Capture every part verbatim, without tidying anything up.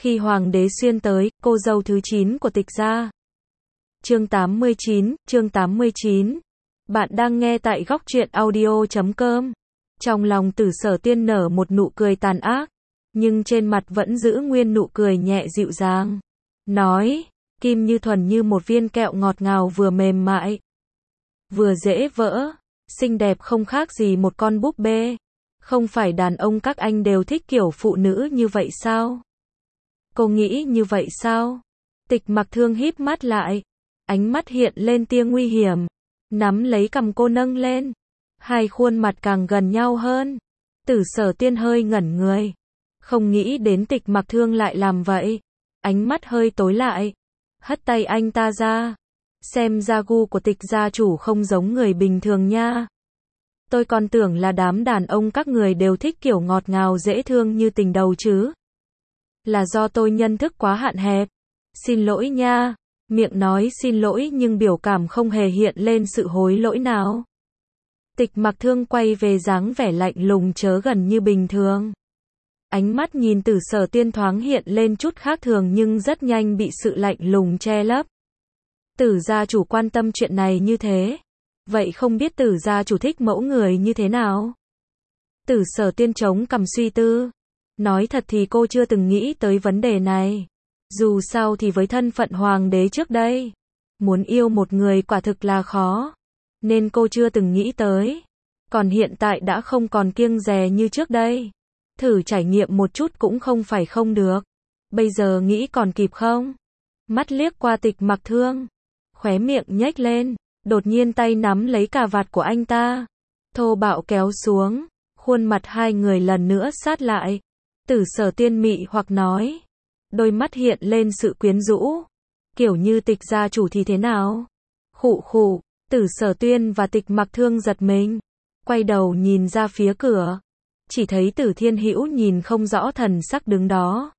Khi hoàng đế xuyên tới, cô dâu thứ chín của Tịch gia. Chương tám mươi chín, chương tám mươi chín. Bạn đang nghe tại góc truyện audio chấm com. Trong lòng Tử Sở Tiên nở một nụ cười tàn ác, nhưng trên mặt vẫn giữ nguyên nụ cười nhẹ dịu dàng. Nói, Kim Như thuần như một viên kẹo ngọt ngào vừa mềm mại, vừa dễ vỡ, xinh đẹp không khác gì một con búp bê. Không phải đàn ông các anh đều thích kiểu phụ nữ như vậy sao? Cô nghĩ như vậy sao? Tịch Mặc Thương híp mắt lại, ánh mắt hiện lên tia nguy hiểm, nắm lấy cằm cô nâng lên, hai khuôn mặt càng gần nhau hơn. Tử Sở Tiên hơi ngẩn người, không nghĩ đến Tịch Mặc Thương lại làm vậy, ánh mắt hơi tối lại, hất tay anh ta ra, xem ra gu của Tịch gia chủ không giống người bình thường nha. Tôi còn tưởng là đám đàn ông các người đều thích kiểu ngọt ngào dễ thương như tình đầu chứ. Là do tôi nhận thức quá hạn hẹp. Xin lỗi nha. Miệng nói xin lỗi nhưng biểu cảm không hề hiện lên sự hối lỗi nào. Tịch Mặc Thương quay về dáng vẻ lạnh lùng chớ gần như bình thường. Ánh mắt nhìn Tử Sở Tiên thoáng hiện lên chút khác thường nhưng rất nhanh bị sự lạnh lùng che lấp. Tử gia chủ quan tâm chuyện này như thế. Vậy không biết Tử gia chủ thích mẫu người như thế nào? Tử Sở Tiên chống cằm suy tư. Nói thật thì cô chưa từng nghĩ tới vấn đề này. Dù sao thì với thân phận hoàng đế trước đây, muốn yêu một người quả thực là khó, nên cô chưa từng nghĩ tới. Còn hiện tại đã không còn kiêng dè như trước đây. Thử trải nghiệm một chút cũng không phải không được. Bây giờ nghĩ còn kịp không? Mắt liếc qua Tịch Mặc Thương, khóe miệng nhếch lên, đột nhiên tay nắm lấy cà vạt của anh ta, thô bạo kéo xuống, khuôn mặt hai người lần nữa sát lại. Tử Sở Tiên mị hoặc nói, đôi mắt hiện lên sự quyến rũ, kiểu như Tịch gia chủ thì thế nào? Khụ khụ, Tử Sở Tiên và Tịch Mặc Thương giật mình, quay đầu nhìn ra phía cửa, chỉ thấy Tử Thiên Hữu nhìn không rõ thần sắc đứng đó.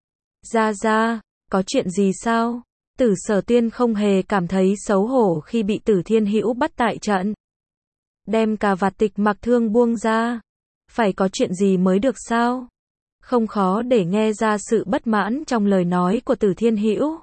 Ra ra, có chuyện gì sao? Tử Sở Tiên không hề cảm thấy xấu hổ khi bị Tử Thiên Hữu bắt tại trận. Đem cà vạt Tịch Mặc Thương buông ra. Phải có chuyện gì mới được sao? Không khó để nghe ra sự bất mãn trong lời nói của Tử Thiên Hữu.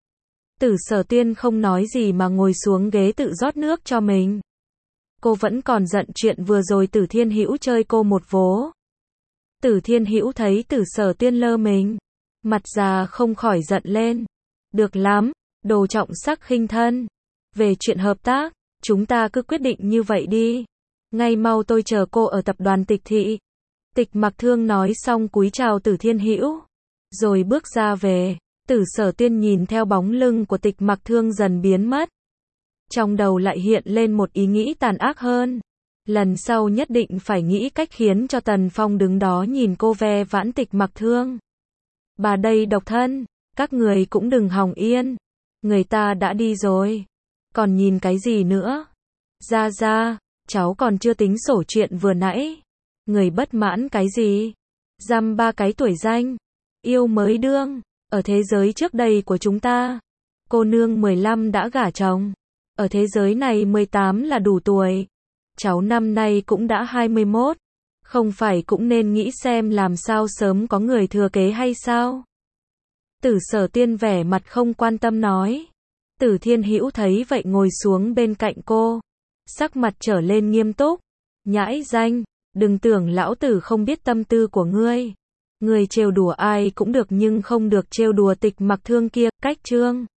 Tử Sở Tiên không nói gì mà ngồi xuống ghế tự rót nước cho mình. Cô vẫn còn giận chuyện vừa rồi Tử Thiên Hữu chơi cô một vố. Tử Thiên Hữu thấy Tử Sở Tiên lơ mình, mặt già không khỏi giận lên. Được lắm, đồ trọng sắc khinh thân. Về chuyện hợp tác, chúng ta cứ quyết định như vậy đi. Ngay mau tôi chờ cô ở tập đoàn Tịch thị. Tịch Mặc Thương nói xong cúi chào Tử Thiên Hữu, rồi bước ra về. Tử Sở Tiên nhìn theo bóng lưng của Tịch Mặc Thương dần biến mất. Trong đầu lại hiện lên một ý nghĩ tàn ác hơn. Lần sau nhất định phải nghĩ cách khiến cho Tần Phong đứng đó nhìn cô ve vãn Tịch Mặc Thương. Bà đây độc thân, các người cũng đừng hòng yên. Người ta đã đi rồi, còn nhìn cái gì nữa? Ra ra, cháu còn chưa tính sổ chuyện vừa nãy. Người bất mãn cái gì? Dăm ba cái tuổi danh, yêu mới đương. Ở thế giới trước đây của chúng ta, cô nương mười lăm đã gả chồng. Ở thế giới này mười tám là đủ tuổi. Cháu năm nay cũng đã hai mươi mốt. Không phải cũng nên nghĩ xem làm sao sớm có người thừa kế hay sao? Tử Sở Tiên vẻ mặt không quan tâm nói. Tử Thiên Hữu thấy vậy ngồi xuống bên cạnh cô, sắc mặt trở lên nghiêm túc. Nhãi danh, đừng tưởng lão tử không biết tâm tư của ngươi. Ngươi trêu đùa ai cũng được nhưng không được trêu đùa Tịch Mặc Thương kia. Cách chương